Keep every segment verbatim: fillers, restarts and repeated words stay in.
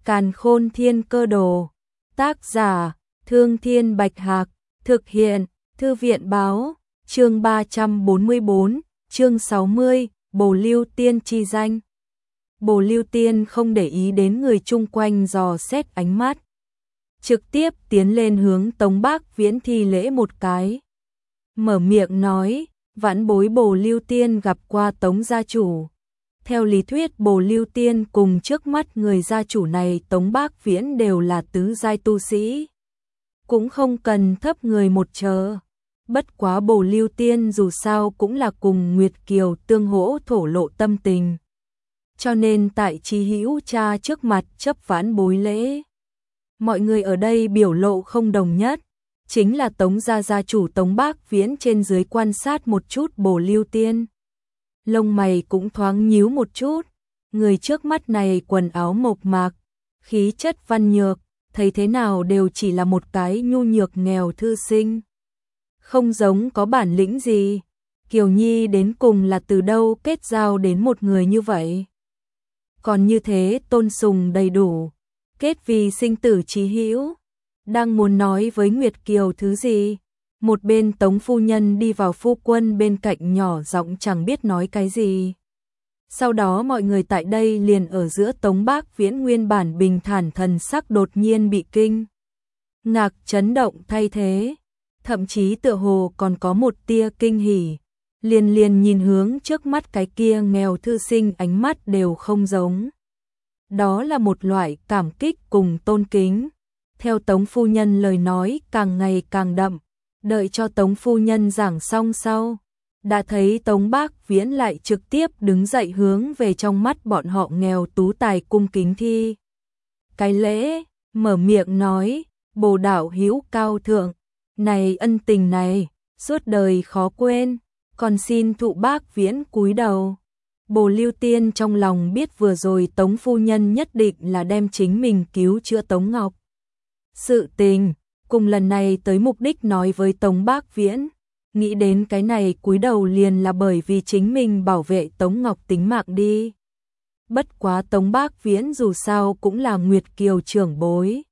Càn Khôn Thiên Cơ Đồ. Tác giả: Thương Thiên Bạch Hạc. Thực hiện: Thư viện báo. Chương ba trăm bốn mươi bốn, chương sáu mươi, Bồ Lưu Tiên chi danh. Bồ Lưu Tiên không để ý đến người chung quanh dò xét ánh mắt, trực tiếp tiến lên hướng Tống Bác Viễn thi lễ một cái. Mở miệng nói, vãn bối Bồ Lưu Tiên gặp qua Tống gia chủ. Theo lý thuyết Bồ Lưu Tiên cùng trước mắt người gia chủ này Tống Bác Viễn đều là tứ giai tu sĩ, cũng không cần thấp người một chờ. Bất quá Bồ Lưu Tiên dù sao cũng là cùng Nguyệt Kiều tương hỗ thổ lộ tâm tình, cho nên tại Chí Hữu cha trước mặt chấp vãn bối lễ. Mọi người ở đây biểu lộ không đồng nhất, chính là Tống gia gia chủ Tống Bác Viễn trên dưới quan sát một chút Bồ Lưu Tiên, lông mày cũng thoáng nhíu một chút. Người trước mắt này quần áo mộc mạc, khí chất văn nhược, thấy thế nào đều chỉ là một cái nhu nhược nghèo thư sinh, không giống có bản lĩnh gì. Kiều Nhi đến cùng là từ đâu kết giao đến một người như vậy, còn như thế tôn sùng đầy đủ, kết vì sinh tử chí hữu. Đang muốn nói với Nguyệt Kiều thứ gì, một bên Tống phu nhân đi vào phu quân bên cạnh nhỏ giọng chẳng biết nói cái gì. Sau đó mọi người tại đây liền ở giữa Tống Bác Viễn nguyên bản bình thản thần sắc đột nhiên bị kinh ngạc chấn động thay thế, thậm chí tựa hồ còn có một tia kinh hỉ. Liền liền nhìn hướng trước mắt cái kia nghèo thư sinh, ánh mắt đều không giống. Đó là một loại cảm kích cùng tôn kính. Theo Tống phu nhân lời nói càng ngày càng đậm, đợi cho Tống phu nhân giảng xong sau, đã thấy Tống Bác Viễn lại trực tiếp đứng dậy hướng về trong mắt bọn họ nghèo tú tài cung kính thi cái lễ, mở miệng nói: Bồ đạo hữu cao thượng, này ân tình này suốt đời khó quên, còn xin thụ Bác Viễn cúi đầu. Bồ Lưu Tiên trong lòng biết vừa rồi Tống phu nhân nhất định là đem chính mình cứu chữa Tống Ngọc sự tình, cùng lần này tới mục đích nói với Tống Bác Viễn, nghĩ đến cái này cúi đầu liền là bởi vì chính mình bảo vệ Tống Ngọc tính mạng đi. Bất quá Tống Bác Viễn dù sao cũng là Nguyệt Kiều trưởng bối,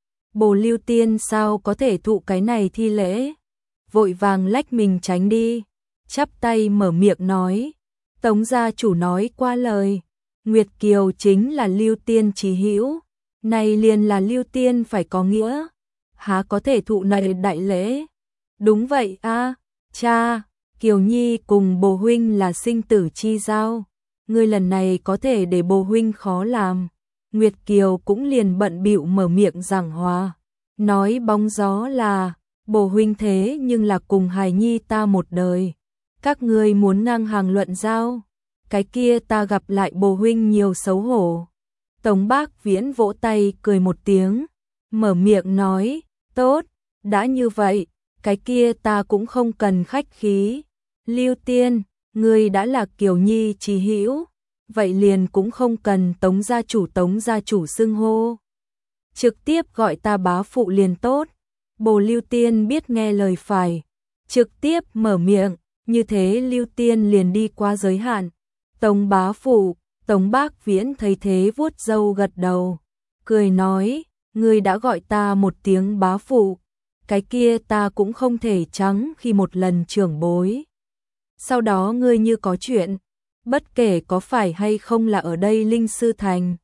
Bồ Lưu Tiên sao có thể thụ cái này thi lễ, vội vàng lách mình tránh đi, chắp tay mở miệng nói: Tống gia chủ nói qua lời, Nguyệt Kiều chính là Lưu Tiên chí hữu, này liền là Lưu Tiên phải có nghĩa, há có thể thụ này đại lễ. Đúng vậy a, à, cha, Kiều Nhi cùng Bồ huynh là sinh tử chi giao, ngươi lần này có thể để Bồ huynh khó làm. Nguyệt Kiều cũng liền bận bịu mở miệng giảng hòa, nói bóng gió là Bồ huynh thế nhưng là cùng hài nhi ta một đời, các ngươi muốn ngang hàng luận giao, cái kia ta gặp lại Bồ huynh nhiều xấu hổ. Tống Bác Viễn vỗ tay cười một tiếng, mở miệng nói: tốt, đã như vậy, cái kia ta cũng không cần khách khí. Lưu Tiên, ngươi đã là Kiều Nhi chí hữu, vậy liền cũng không cần Tống gia chủ Tống gia chủ xưng hô, trực tiếp gọi ta bá phụ liền tốt. Bồ Lưu Tiên biết nghe lời phải, trực tiếp mở miệng, như thế Lưu Tiên liền đi qua giới hạn. Tống bá phụ. Tống Bác Viễn thấy thế vuốt râu gật đầu, cười nói: ngươi đã gọi ta một tiếng bá phụ, cái kia ta cũng không thể trắng khi một lần trưởng bối. Sau đó ngươi như có chuyện, bất kể có phải hay không là ở đây Linh Sư Thành,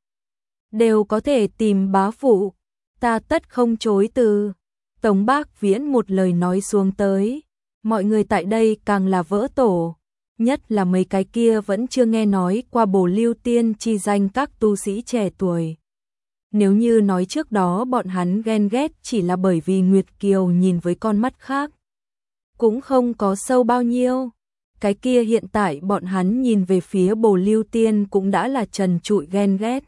đều có thể tìm bá phụ, ta tất không chối từ. Tống Bác Viễn một lời nói xuống tới, mọi người tại đây càng là vỡ tổ. Nhất là mấy cái kia vẫn chưa nghe nói qua Bồ Lưu Tiên chi danh các tu sĩ trẻ tuổi. Nếu như nói trước đó bọn hắn ghen ghét chỉ là bởi vì Nguyệt Kiều nhìn với con mắt khác, cũng không có sâu bao nhiêu. Cái kia hiện tại bọn hắn nhìn về phía Bồ Lưu Tiên cũng đã là trần trụi ghen ghét.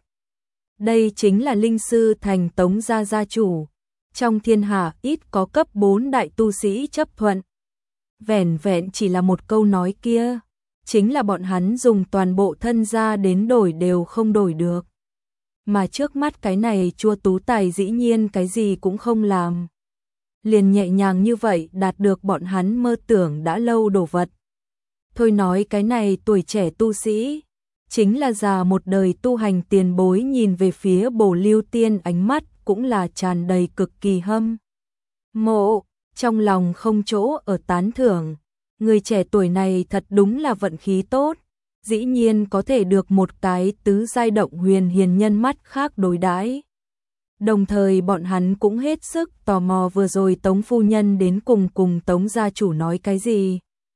Đây chính là Linh Sư Thành Tống gia gia chủ, trong thiên hạ ít có cấp bốn đại tu sĩ chấp thuận. Vẻn vẹn chỉ là một câu nói kia, chính là bọn hắn dùng toàn bộ thân gia đến đổi đều không đổi được. Mà trước mắt cái này chua tú tài dĩ nhiên cái gì cũng không làm, liền nhẹ nhàng như vậy đạt được bọn hắn mơ tưởng đã lâu đồ vật. Thôi nói cái này tuổi trẻ tu sĩ, chính là già một đời tu hành tiền bối nhìn về phía Bồ Lưu Tiên ánh mắt cũng là tràn đầy cực kỳ hâm mộ, trong lòng không chỗ ở tán thưởng. Người trẻ tuổi này thật đúng là vận khí tốt, dĩ nhiên có thể được một cái tứ giai động huyền hiền nhân mắt khác đối đãi. Đồng thời bọn hắn cũng hết sức tò mò vừa rồi Tống phu nhân đến cùng cùng Tống gia chủ nói cái gì.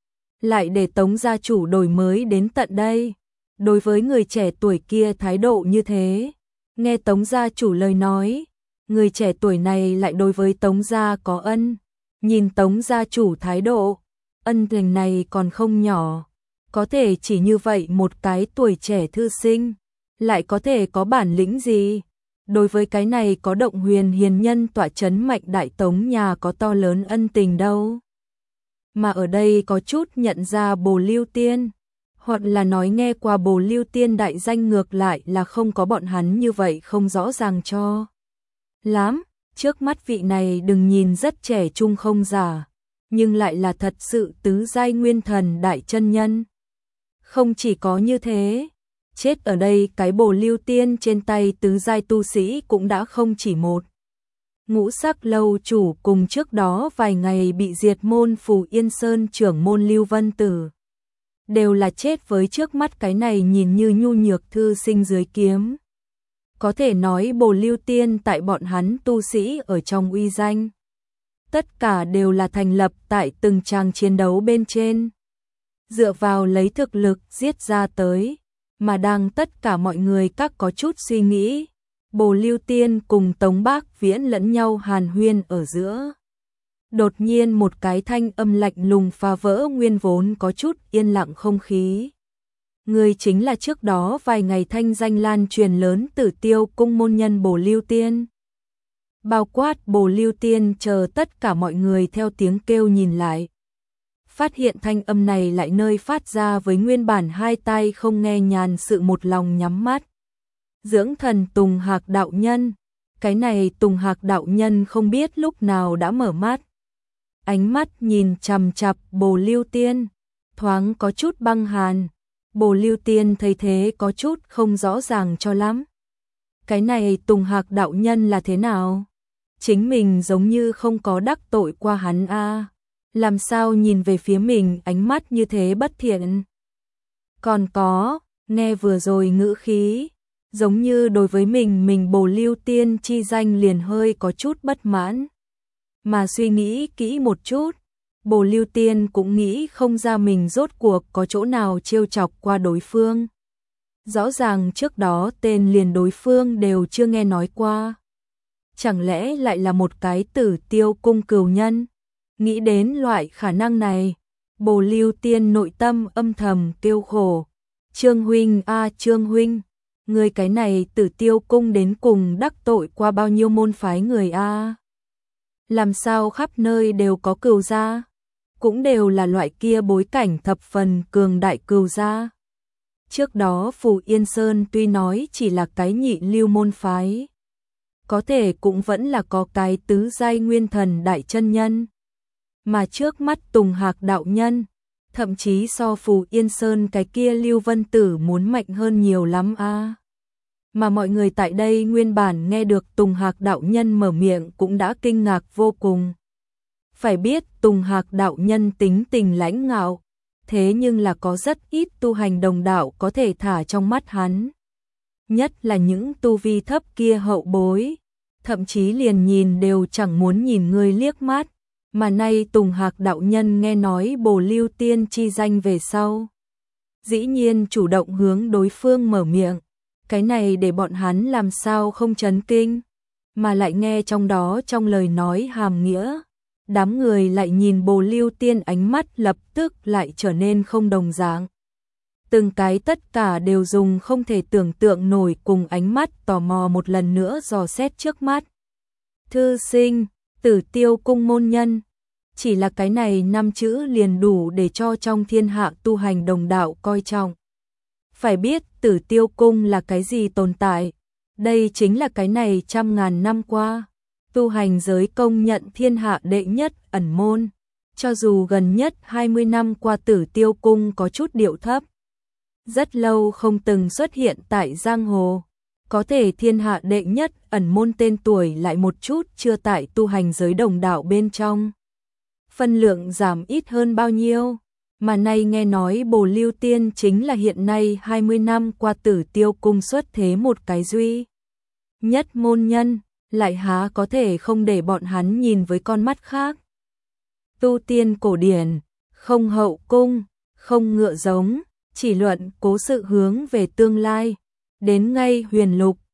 Lại để Tống gia chủ đổi mới đến tận đây. Đối với người trẻ tuổi kia thái độ như thế, nghe Tống gia chủ lời nói, người trẻ tuổi này lại đối với Tống gia có ân, nhìn Tống gia chủ thái độ, ân tình này còn không nhỏ, có thể chỉ như vậy một cái tuổi trẻ thư sinh, lại có thể có bản lĩnh gì? Đối với cái này có động huyền hiền nhân tọa chấn mạnh đại Tống nhà có to lớn ân tình đâu. Mà ở đây có chút nhận ra Bồ Lưu Tiên, hoặc là nói nghe qua Bồ Lưu Tiên đại danh ngược lại là không có bọn hắn như vậy không rõ ràng cho lắm. Trước mắt vị này đừng nhìn rất trẻ trung không giả, nhưng lại là thật sự tứ giai nguyên thần đại chân nhân. Không chỉ có như thế, chết ở đây cái Bồ Lưu Tiên trên tay tứ giai tu sĩ cũng đã không chỉ một. Ngũ Sắc lâu chủ cùng trước đó vài ngày bị diệt môn Phù Yên Sơn trưởng môn Lưu Vân Tử, đều là chết với trước mắt cái này nhìn như nhu nhược thư sinh dưới kiếm. Có thể nói Bồ Lưu Tiên tại bọn hắn tu sĩ ở trong uy danh, tất cả đều là thành lập tại từng tràng chiến đấu bên trên, dựa vào lấy thực lực giết ra tới, mà đang tất cả mọi người các có chút suy nghĩ, Bồ Lưu Tiên cùng Tống Bác Viễn lẫn nhau hàn huyên ở giữa. Đột nhiên một cái thanh âm lạnh lùng phá vỡ nguyên vốn có chút yên lặng không khí. Người chính là trước đó vài ngày thanh danh lan truyền lớn Tử Tiêu cung môn nhân Bồ Lưu Tiên. Bao quát Bồ Lưu Tiên chờ tất cả mọi người theo tiếng kêu nhìn lại. Phát hiện thanh âm này lại nơi phát ra với nguyên bản hai tai không nghe nhàn sự một lòng nhắm mắt. Dưỡng thần Tùng Hạc đạo nhân. Cái này Tùng Hạc đạo nhân không biết lúc nào đã mở mắt. Ánh mắt nhìn chằm chằm Bồ Lưu Tiên, thoáng có chút băng hàn. Bồ Lưu Tiên thấy thế có chút không rõ ràng cho lắm. Cái này Tùng Hạc đạo nhân là thế nào? Chính mình giống như không có đắc tội qua hắn a, làm sao nhìn về phía mình ánh mắt như thế bất thiện? Còn có, nghe vừa rồi ngữ khí, giống như đối với mình mình Bồ Lưu Tiên chi danh liền hơi có chút bất mãn. Mà suy nghĩ kỹ một chút, Bồ Lưu Tiên cũng nghĩ không ra mình rốt cuộc có chỗ nào trêu chọc qua đối phương. Rõ ràng trước đó tên liền đối phương đều chưa nghe nói qua. Chẳng lẽ lại là một cái Tử Tiêu cung cừu nhân? Nghĩ đến loại khả năng này, Bồ Lưu Tiên nội tâm âm thầm kêu khổ. Trương huynh a à, Trương huynh, người cái này Tử Tiêu cung đến cùng đắc tội qua bao nhiêu môn phái người a? À? Làm sao khắp nơi đều có cừu gia, cũng đều là loại kia bối cảnh thập phần cường đại cừu gia. Trước đó Phù Yên Sơn tuy nói chỉ là cái nhị lưu môn phái, có thể cũng vẫn là có cái tứ giai nguyên thần đại chân nhân. Mà trước mắt Tùng Hạc đạo nhân, thậm chí so Phù Yên Sơn cái kia Lưu Vân Tử muốn mạnh hơn nhiều lắm a. À. Mà mọi người tại đây nguyên bản nghe được Tùng Hạc đạo nhân mở miệng cũng đã kinh ngạc vô cùng. Phải biết Tùng Hạc đạo nhân tính tình lãnh ngạo, thế nhưng là có rất ít tu hành đồng đạo có thể thả trong mắt hắn. Nhất là những tu vi thấp kia hậu bối, thậm chí liền nhìn đều chẳng muốn nhìn người liếc mắt. Mà nay Tùng Hạc đạo nhân nghe nói Bồ Lưu Tiên chi danh về sau, dĩ nhiên chủ động hướng đối phương mở miệng. Cái này để bọn hắn làm sao không chấn kinh, mà lại nghe trong đó trong lời nói hàm nghĩa. Đám người lại nhìn Bồ Lưu Tiên ánh mắt lập tức lại trở nên không đồng dạng. Từng cái tất cả đều dùng không thể tưởng tượng nổi cùng ánh mắt tò mò một lần nữa dò xét trước mắt. Thư sinh, Tử Tiêu cung môn nhân, chỉ là cái này năm chữ liền đủ để cho trong thiên hạ tu hành đồng đạo coi trọng. Phải biết Tử Tiêu cung là cái gì tồn tại, đây chính là cái này trăm ngàn năm qua tu hành giới công nhận thiên hạ đệ nhất ẩn môn, cho dù gần nhất hai mươi năm qua Tử Tiêu cung có chút điệu thấp, rất lâu không từng xuất hiện tại giang hồ. Có thể thiên hạ đệ nhất ẩn môn tên tuổi lại một chút chưa tại tu hành giới đồng đạo bên trong. Phân lượng giảm ít hơn bao nhiêu, mà nay nghe nói Bồ Lưu Tiên chính là hiện nay hai mươi năm qua Tử Tiêu cung xuất thế một cái duy nhất môn nhân, lại há có thể không để bọn hắn nhìn với con mắt khác. Tu tiên cổ điển, không hậu cung, không ngựa giống, chỉ luận cố sự hướng về tương lai, đến ngay huyền lục,